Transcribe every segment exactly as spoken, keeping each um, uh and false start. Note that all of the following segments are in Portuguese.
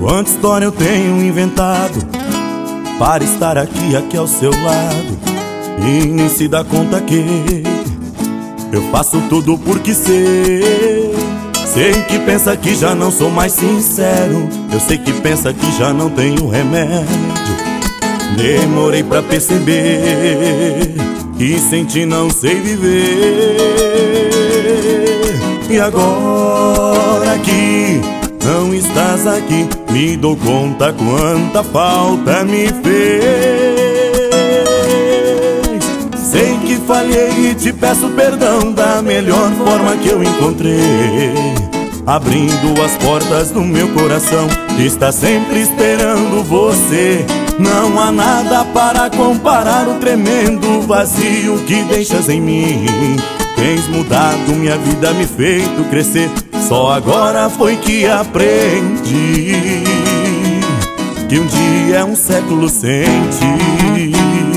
Quanta história eu tenho inventado para estar aqui, aqui ao seu lado, e nem se dá conta que eu faço tudo porque sei. Sei que pensa que já não sou mais sincero, eu sei que pensa que já não tenho remédio. Demorei pra perceber que sem ti não sei viver. E agora que não estás aqui, me dou conta quanta falta me fez. Sei que falhei e te peço perdão da melhor forma que eu encontrei, abrindo as portas do meu coração, que está sempre esperando você. Não há nada para comparar o tremendo vazio que deixas em mim. Tens mudado minha vida, me feito crescer. Só agora foi que aprendi que um dia é um século sem ti.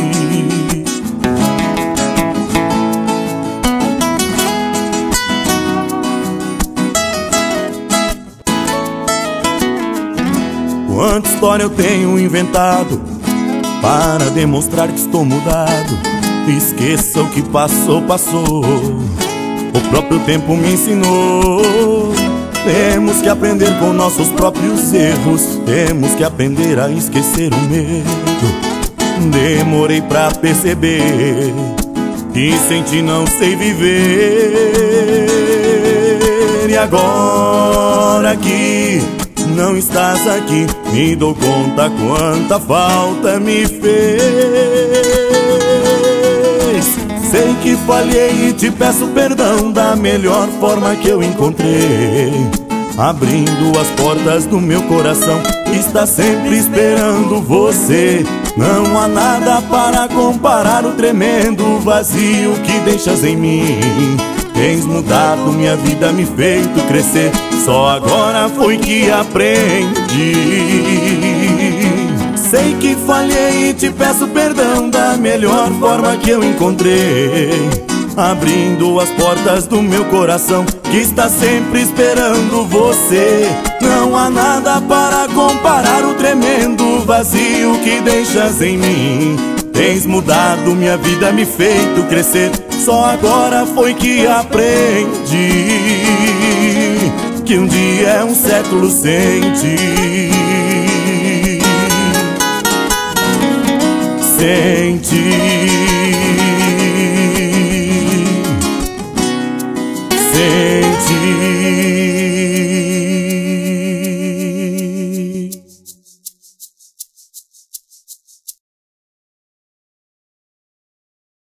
Quanta história eu tenho inventado para demonstrar que estou mudado. Esqueça o que passou, passou, o próprio tempo me ensinou. Temos que aprender com nossos próprios erros, temos que aprender a esquecer o medo. Demorei pra perceber que sem ti não sei viver. E agora que não estás aqui, me dou conta quanta falta me fez. Sei que falhei e te peço perdão da melhor forma que eu encontrei, abrindo as portas do meu coração, que está sempre esperando você. Não há nada para comparar o tremendo vazio que deixas em mim. Tens mudado minha vida, me feito crescer. Só agora foi que aprendi. Sei que falhei e te peço perdão da melhor forma que eu encontrei, abrindo as portas do meu coração, que está sempre esperando você. Não há nada para comparar o tremendo vazio que deixas em mim. Tens mudado minha vida, me feito crescer. Só agora foi que aprendi que um dia é um século sem ti.